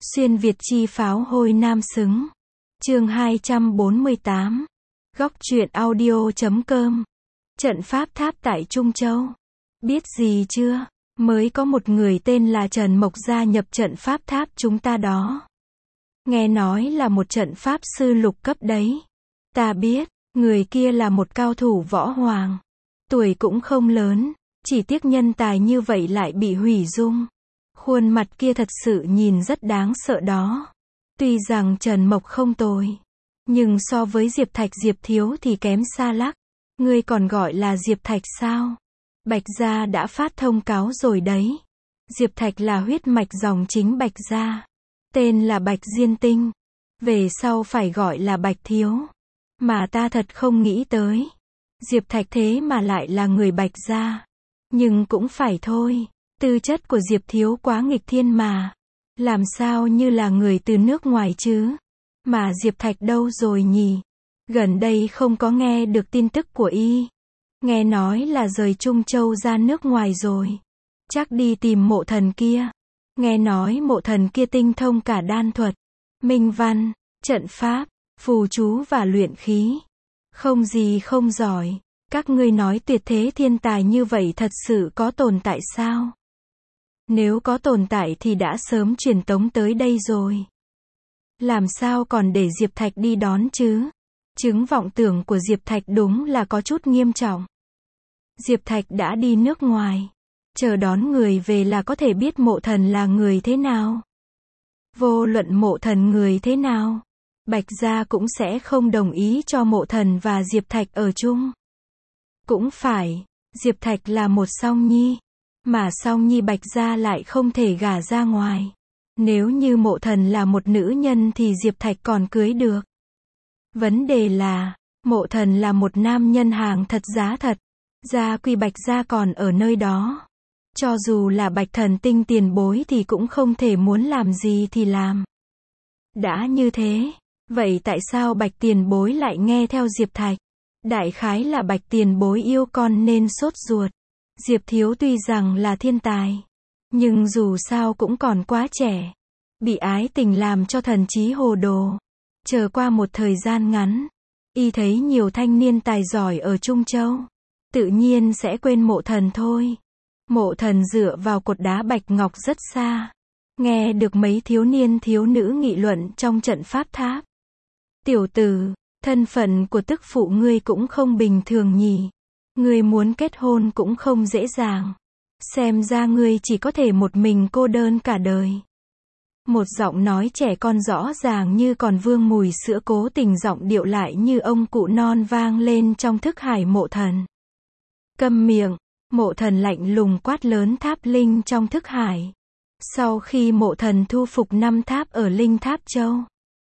Xuyên Việt chi pháo hôi nam xứng. Chương 248. Góc truyện audio.com. Trận pháp tháp tại Trung Châu. Biết gì chưa? Mới có một người tên là Trần Mộc gia nhập trận pháp tháp chúng ta đó. Nghe nói là một trận pháp sư lục cấp đấy. Ta biết, người kia là một cao thủ võ hoàng. Tuổi cũng không lớn, chỉ tiếc nhân tài như vậy lại bị hủy dung. Khuôn mặt kia thật sự nhìn rất đáng sợ đó. Tuy rằng Trần Mộc không tồi, nhưng so với Diệp Thạch Diệp Thiếu thì kém xa lắc. Ngươi còn gọi là Diệp Thạch sao? Bạch gia đã phát thông cáo rồi đấy. Diệp Thạch là huyết mạch dòng chính Bạch gia. Tên là Bạch Diên Tinh. Về sau phải gọi là Bạch Thiếu. Mà ta thật không nghĩ tới. Diệp Thạch thế mà lại là người Bạch gia. Nhưng cũng phải thôi. Tư chất của Diệp Thiếu quá nghịch thiên mà. Làm sao như là người từ nước ngoài chứ? Mà Diệp Thạch đâu rồi nhỉ? Gần đây không có nghe được tin tức của y. Nghe nói là rời Trung Châu ra nước ngoài rồi. Chắc đi tìm mộ thần kia. Nghe nói mộ thần kia tinh thông cả đan thuật, minh văn, trận pháp, phù chú và luyện khí. Không gì không giỏi. Các ngươi nói tuyệt thế thiên tài như vậy thật sự có tồn tại sao? Nếu có tồn tại thì đã sớm truyền tống tới đây rồi. Làm sao còn để Diệp Thạch đi đón chứ? Chứng vọng tưởng của Diệp Thạch đúng là có chút nghiêm trọng. Diệp Thạch đã đi nước ngoài. Chờ đón người về là có thể biết mộ thần là người thế nào. Vô luận mộ thần người thế nào, Bạch gia cũng sẽ không đồng ý cho mộ thần và Diệp Thạch ở chung. Cũng phải, Diệp Thạch là một song nhi. Mà song nhi Bạch gia lại không thể gả ra ngoài. Nếu như mộ thần là một nữ nhân thì Diệp Thạch còn cưới được. Vấn đề là, mộ thần là một nam nhân hàng thật giá thật. Gia quy Bạch gia còn ở nơi đó. Cho dù là Bạch thần tinh tiền bối thì cũng không thể muốn làm gì thì làm. Đã như thế, vậy tại sao Bạch tiền bối lại nghe theo Diệp Thạch? Đại khái là Bạch tiền bối yêu con nên sốt ruột. Diệp Thiếu tuy rằng là thiên tài, nhưng dù sao cũng còn quá trẻ. Bị ái tình làm cho thần trí hồ đồ. Chờ qua một thời gian ngắn, y thấy nhiều thanh niên tài giỏi ở Trung Châu. Tự nhiên sẽ quên mộ thần thôi. Mộ thần dựa vào cột đá bạch ngọc rất xa. Nghe được mấy thiếu niên thiếu nữ nghị luận trong trận pháp tháp. Tiểu tử, thân phận của tức phụ ngươi cũng không bình thường nhỉ. Ngươi muốn kết hôn cũng không dễ dàng. Xem ra ngươi chỉ có thể một mình cô đơn cả đời. Một giọng nói trẻ con rõ ràng như còn vương mùi sữa cố tình giọng điệu lại như ông cụ non vang lên trong thức hải mộ thần. Câm miệng, mộ thần lạnh lùng quát lớn tháp linh trong thức hải. Sau khi mộ thần thu phục 5 tháp ở Linh Tháp Châu,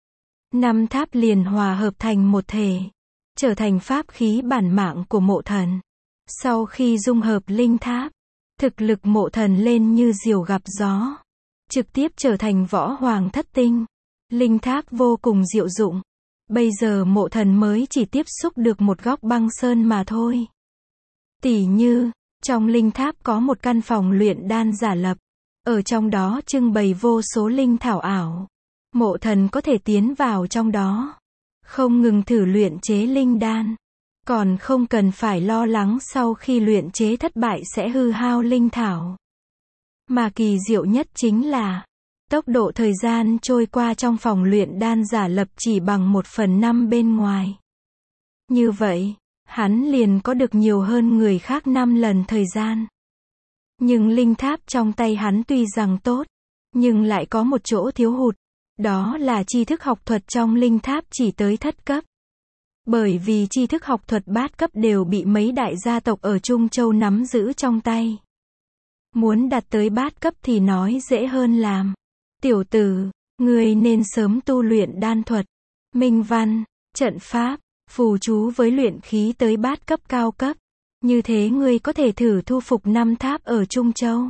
5 tháp liền hòa hợp thành một thể, trở thành pháp khí bản mạng của mộ thần. Sau khi dung hợp linh tháp, thực lực mộ thần lên như diều gặp gió, trực tiếp trở thành võ hoàng thất tinh. Linh tháp vô cùng diệu dụng. Bây giờ mộ thần mới chỉ tiếp xúc được một góc băng sơn mà thôi. Tỉ như, trong linh tháp có một căn phòng luyện đan giả lập. Ở trong đó trưng bày vô số linh thảo ảo. Mộ thần có thể tiến vào trong đó, không ngừng thử luyện chế linh đan. Còn không cần phải lo lắng sau khi luyện chế thất bại sẽ hư hao linh thảo. Mà kỳ diệu nhất chính là, tốc độ thời gian trôi qua trong phòng luyện đan giả lập chỉ bằng 1/5 bên ngoài. Như vậy, hắn liền có được nhiều hơn người khác 5 lần thời gian. Nhưng linh tháp trong tay hắn tuy rằng tốt, nhưng lại có một chỗ thiếu hụt. Đó là tri thức học thuật trong linh tháp chỉ tới thất cấp. Bởi vì tri thức học thuật bát cấp đều bị mấy đại gia tộc ở Trung Châu nắm giữ trong tay. Muốn đạt tới bát cấp thì nói dễ hơn làm. Tiểu tử, ngươi nên sớm tu luyện đan thuật, minh văn, trận pháp, phù chú với luyện khí tới bát cấp cao cấp. Như thế ngươi có thể thử thu phục 5 tháp ở Trung Châu.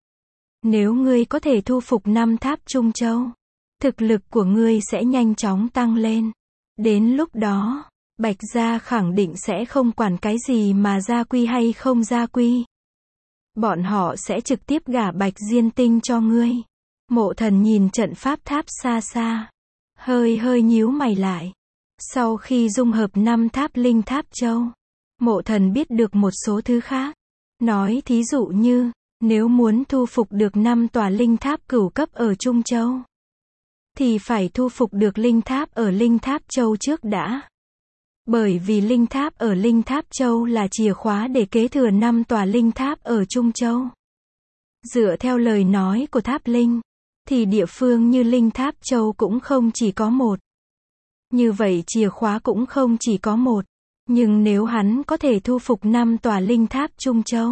Nếu ngươi có thể thu phục 5 tháp Trung Châu, thực lực của ngươi sẽ nhanh chóng tăng lên. Đến lúc đó, Bạch gia khẳng định sẽ không quản cái gì mà gia quy hay không gia quy. Bọn họ sẽ trực tiếp gả Bạch Diên Tinh cho ngươi. Mộ Thần nhìn trận pháp tháp xa xa, hơi hơi nhíu mày lại. Sau khi dung hợp 5 tháp linh tháp châu, Mộ Thần biết được một số thứ khác. Nói thí dụ như, nếu muốn thu phục được 5 tòa linh tháp cửu cấp ở Trung Châu, thì phải thu phục được linh tháp ở Linh Tháp Châu trước đã. Bởi vì linh tháp ở Linh Tháp Châu là chìa khóa để kế thừa 5 tòa linh tháp ở Trung Châu. Dựa theo lời nói của Tháp Linh, thì địa phương như Linh Tháp Châu cũng không chỉ có một. Như vậy chìa khóa cũng không chỉ có một. Nhưng nếu hắn có thể thu phục 5 tòa linh tháp Trung Châu,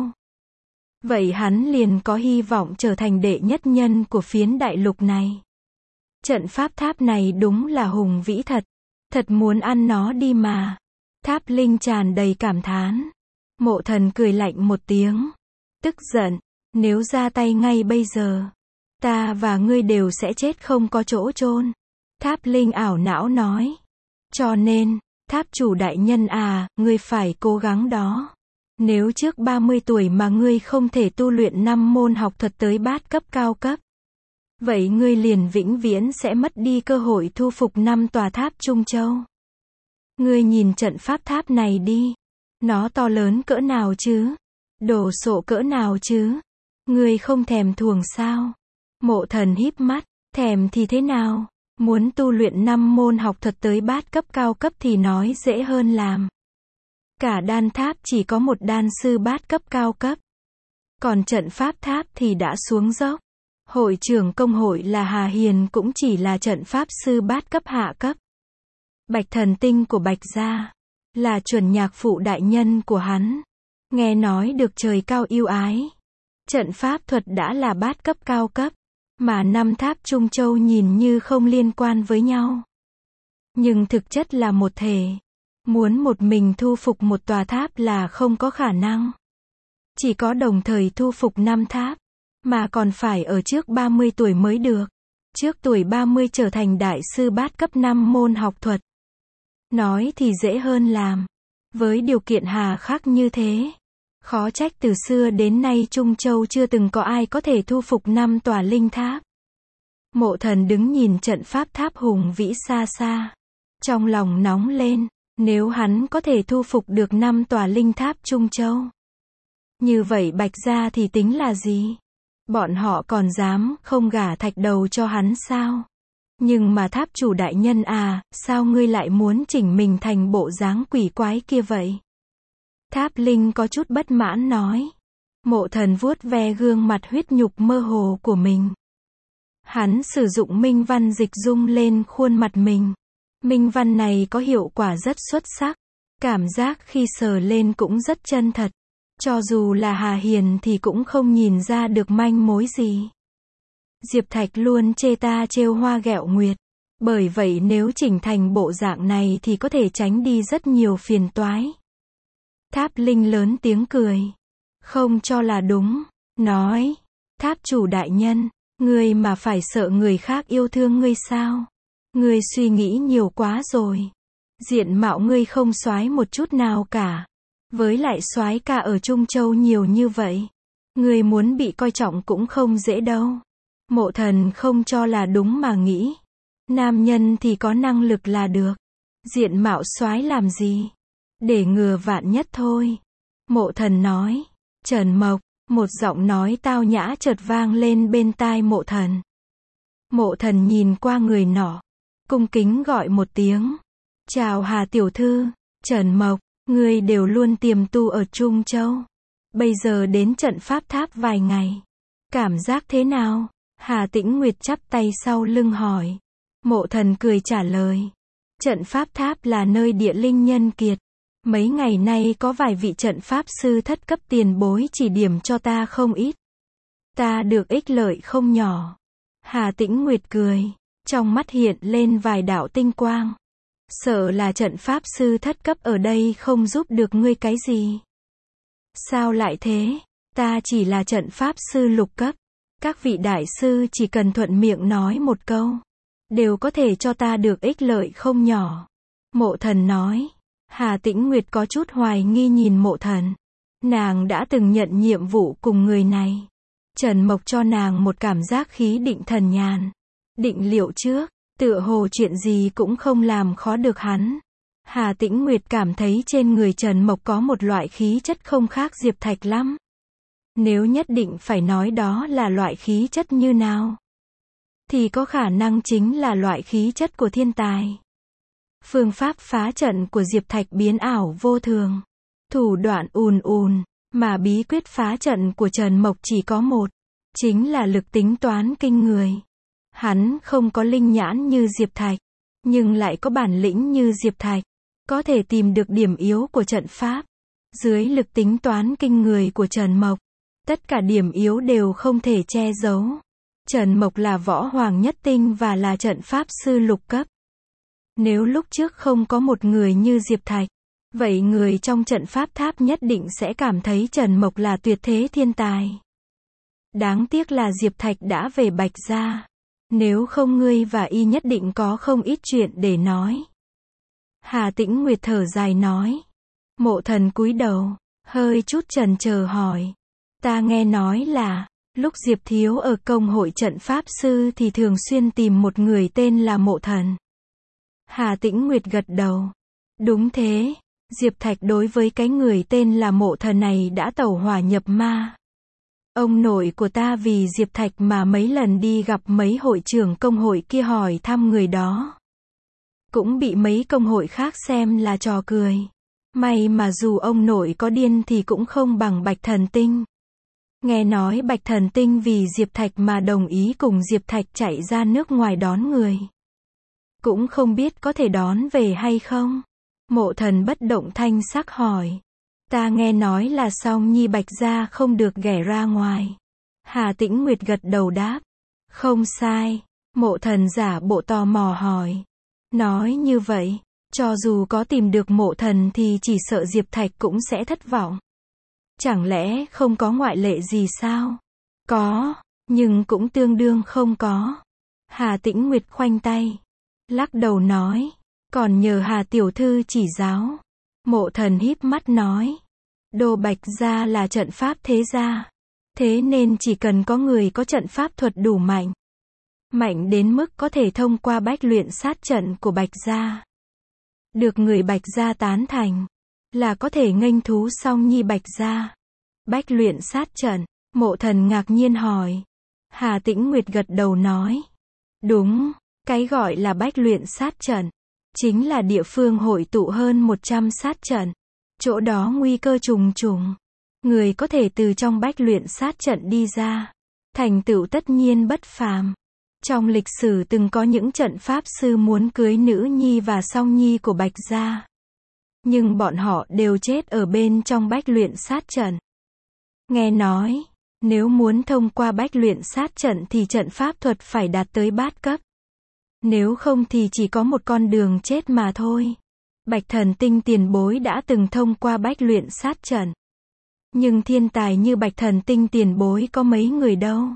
vậy hắn liền có hy vọng trở thành đệ nhất nhân của phiến đại lục này. Trận pháp tháp này đúng là hùng vĩ thật. Thật muốn ăn nó đi mà. Tháp Linh tràn đầy cảm thán. Mộ Thần cười lạnh một tiếng. Tức giận, nếu ra tay ngay bây giờ, ta và ngươi đều sẽ chết không có chỗ chôn. Tháp Linh ảo não nói. Cho nên, tháp chủ đại nhân à, ngươi phải cố gắng đó. Nếu trước 30 tuổi mà ngươi không thể tu luyện 5 môn học thuật tới bát cấp cao cấp, vậy ngươi liền vĩnh viễn sẽ mất đi cơ hội thu phục 5 tòa tháp Trung Châu. Ngươi nhìn trận pháp tháp này đi. Nó to lớn cỡ nào chứ? Đồ sộ cỡ nào chứ? Ngươi không thèm thuồng sao? Mộ Thần híp mắt. Thèm thì thế nào? Muốn tu luyện 5 môn học thuật tới bát cấp cao cấp thì nói dễ hơn làm. Cả đan tháp chỉ có một đan sư bát cấp cao cấp. Còn trận pháp tháp thì đã xuống dốc. Hội trưởng công hội là Hà Hiền cũng chỉ là trận pháp sư bát cấp hạ cấp. Bạch thần tinh của Bạch gia là chuẩn nhạc phụ đại nhân của hắn. Nghe nói được trời cao yêu ái. Trận pháp thuật đã là bát cấp cao cấp. Mà 5 tháp Trung Châu nhìn như không liên quan với nhau. Nhưng thực chất là một thể. Muốn một mình thu phục một tòa tháp là không có khả năng. Chỉ có đồng thời thu phục 5 tháp. Mà còn phải ở trước 30 tuổi mới được. Trước tuổi 30 trở thành đại sư bát cấp 5 môn học thuật. Nói thì dễ hơn làm. Với điều kiện hà khắc như thế, khó trách từ xưa đến nay Trung Châu chưa từng có ai có thể thu phục 5 tòa linh tháp. Mộ Thần đứng nhìn trận pháp tháp hùng vĩ xa xa. Trong lòng nóng lên, nếu hắn có thể thu phục được 5 tòa linh tháp Trung Châu. Như vậy Bạch gia thì tính là gì? Bọn họ còn dám không gả thạch đầu cho hắn sao? Nhưng mà tháp chủ đại nhân à, sao ngươi lại muốn chỉnh mình thành bộ dáng quỷ quái kia vậy? Tháp Linh có chút bất mãn nói. Mộ Thần vuốt ve gương mặt huyết nhục mơ hồ của mình. Hắn sử dụng minh văn dịch dung lên khuôn mặt mình. Minh văn này có hiệu quả rất xuất sắc. Cảm giác khi sờ lên cũng rất chân thật. Cho dù là Hà Hiền thì cũng không nhìn ra được manh mối gì. Diệp Thạch luôn chê ta trêu hoa ghẹo nguyệt. Bởi vậy nếu chỉnh thành bộ dạng này thì có thể tránh đi rất nhiều phiền toái. Tháp Linh lớn tiếng cười. Không cho là đúng. Nói. Tháp chủ đại nhân. Ngươi mà phải sợ người khác yêu thương ngươi sao? Ngươi suy nghĩ nhiều quá rồi. Diện mạo ngươi không soái một chút nào cả. Với lại soái ca ở Trung Châu nhiều như vậy. Ngươi muốn bị coi trọng cũng không dễ đâu. Mộ Thần không cho là đúng mà nghĩ. Nam nhân thì có năng lực là được. Diện mạo soái làm gì? Để ngừa vạn nhất thôi. Mộ Thần nói. Trần Mộc, một giọng nói tao nhã chợt vang lên bên tai Mộ Thần. Mộ Thần nhìn qua người nọ, cung kính gọi một tiếng. Chào Hà tiểu thư. Trần Mộc, ngươi đều luôn tiềm tu ở Trung Châu. Bây giờ đến trận pháp tháp vài ngày. Cảm giác thế nào? Hà Tĩnh Nguyệt chắp tay sau lưng hỏi. Mộ Thần cười trả lời. Trận pháp tháp là nơi địa linh nhân kiệt. Mấy ngày nay có vài vị trận pháp sư thất cấp tiền bối chỉ điểm cho ta không ít. Ta được ích lợi không nhỏ. Hà Tĩnh Nguyệt cười. Trong mắt hiện lên vài đạo tinh quang. Sợ là trận pháp sư thất cấp ở đây không giúp được ngươi cái gì. Sao lại thế? Ta chỉ là trận pháp sư lục cấp. Các vị đại sư chỉ cần thuận miệng nói một câu, đều có thể cho ta được ích lợi không nhỏ. Mộ Thần nói. Hà Tĩnh Nguyệt có chút hoài nghi nhìn Mộ Thần. Nàng đã từng nhận nhiệm vụ cùng người này. Trần Mộc cho nàng một cảm giác khí định thần nhàn, định liệu trước, tựa hồ chuyện gì cũng không làm khó được hắn. Hà Tĩnh Nguyệt cảm thấy trên người Trần Mộc có một loại khí chất không khác Diệp Thạch lắm. Nếu nhất định phải nói đó là loại khí chất như nào, thì có khả năng chính là loại khí chất của thiên tài. Phương pháp phá trận của Diệp Thạch biến ảo vô thường, thủ đoạn ùn, mà bí quyết phá trận của Trần Mộc chỉ có một, chính là lực tính toán kinh người. Hắn không có linh nhãn như Diệp Thạch, nhưng lại có bản lĩnh như Diệp Thạch, có thể tìm được điểm yếu của trận pháp. Dưới lực tính toán kinh người của Trần Mộc, tất cả điểm yếu đều không thể che giấu. Trần Mộc là võ hoàng nhất tinh và là trận pháp sư lục cấp. Nếu lúc trước không có một người như Diệp Thạch, vậy người trong trận pháp tháp nhất định sẽ cảm thấy Trần Mộc là tuyệt thế thiên tài. Đáng tiếc là Diệp Thạch đã về Bạch Gia. Nếu không ngươi và y nhất định có không ít chuyện để nói. Hà Tĩnh Nguyệt thở dài nói. Mộ Thần cúi đầu, hơi chút chần chờ hỏi. Ta nghe nói là, lúc Diệp Thiếu ở công hội trận pháp sư thì thường xuyên tìm một người tên là Mộ Thần. Hà Tĩnh Nguyệt gật đầu. Đúng thế, Diệp Thạch đối với cái người tên là Mộ Thần này đã tẩu hỏa nhập ma. Ông nội của ta vì Diệp Thạch mà mấy lần đi gặp mấy hội trưởng công hội kia hỏi thăm người đó. Cũng bị mấy công hội khác xem là trò cười. May mà dù ông nội có điên thì cũng không bằng Bạch Thần Tinh. Nghe nói Bạch Thần Tinh vì Diệp Thạch mà đồng ý cùng Diệp Thạch chạy ra nước ngoài đón người. Cũng không biết có thể đón về hay không? Mộ Thần bất động thanh sắc hỏi. Ta nghe nói là Song Nhi Bạch Gia không được ghẻ ra ngoài. Hà Tĩnh Nguyệt gật đầu đáp. Không sai. Mộ Thần giả bộ tò mò hỏi. Nói như vậy, cho dù có tìm được Mộ Thần thì chỉ sợ Diệp Thạch cũng sẽ thất vọng. Chẳng lẽ không có ngoại lệ gì sao? Có, nhưng cũng tương đương không có. Hà Tĩnh Nguyệt khoanh tay, lắc đầu nói. Còn nhờ Hà tiểu thư chỉ giáo. Mộ Thần híp mắt nói. Đô Bạch Gia là trận pháp thế gia. Thế nên chỉ cần có người có trận pháp thuật đủ mạnh. Mạnh đến mức có thể thông qua bách luyện sát trận của Bạch Gia. Được người Bạch Gia tán thành. Là có thể nghênh thú Song Nhi Bạch Gia. Bách luyện sát trận. Mộ Thần ngạc nhiên hỏi. Hà Tĩnh Nguyệt gật đầu nói. Đúng, cái gọi là bách luyện sát trận. Chính là địa phương hội tụ hơn 100 sát trận. Chỗ đó nguy cơ trùng trùng. Người có thể từ trong bách luyện sát trận đi ra. Thành tựu tất nhiên bất phàm. Trong lịch sử từng có những trận pháp sư muốn cưới nữ nhi và Song Nhi của Bạch Gia. Nhưng bọn họ đều chết ở bên trong bách luyện sát trận. Nghe nói, nếu muốn thông qua bách luyện sát trận thì trận pháp thuật phải đạt tới bát cấp. Nếu không thì chỉ có một con đường chết mà thôi. Bạch Thần Tinh tiền bối đã từng thông qua bách luyện sát trận. Nhưng thiên tài như Bạch Thần Tinh tiền bối có mấy người đâu.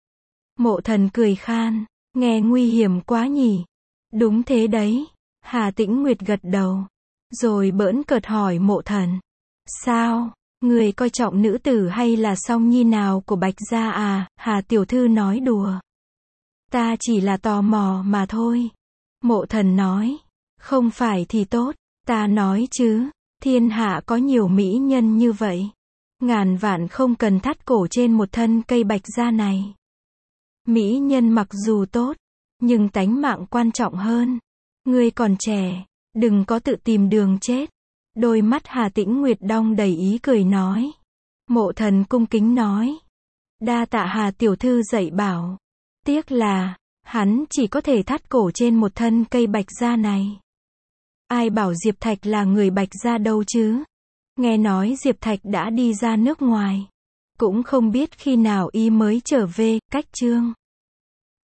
Mộ Thần cười khan, nghe nguy hiểm quá nhỉ. Đúng thế đấy. Hà Tĩnh Nguyệt gật đầu. Rồi bỡn cợt hỏi Mộ Thần. Sao, người coi trọng nữ tử hay là Song Nhi nào của Bạch Gia à? Hà tiểu thư nói đùa. Ta chỉ là tò mò mà thôi. Mộ Thần nói. Không phải thì tốt. Ta nói chứ, thiên hạ có nhiều mỹ nhân như vậy. Ngàn vạn không cần thắt cổ trên một thân cây Bạch Gia này. Mỹ nhân mặc dù tốt, nhưng tánh mạng quan trọng hơn. Ngươi còn trẻ, đừng có tự tìm đường chết. Đôi mắt Hà Tĩnh Nguyệt đong đầy ý cười nói. Mộ Thần cung kính nói. Đa tạ Hà tiểu thư dạy bảo. Tiếc là, hắn chỉ có thể thắt cổ trên một thân cây Bạch Gia này. Ai bảo Diệp Thạch là người Bạch Gia đâu chứ? Nghe nói Diệp Thạch đã đi ra nước ngoài. Cũng không biết khi nào y mới trở về. Cách chương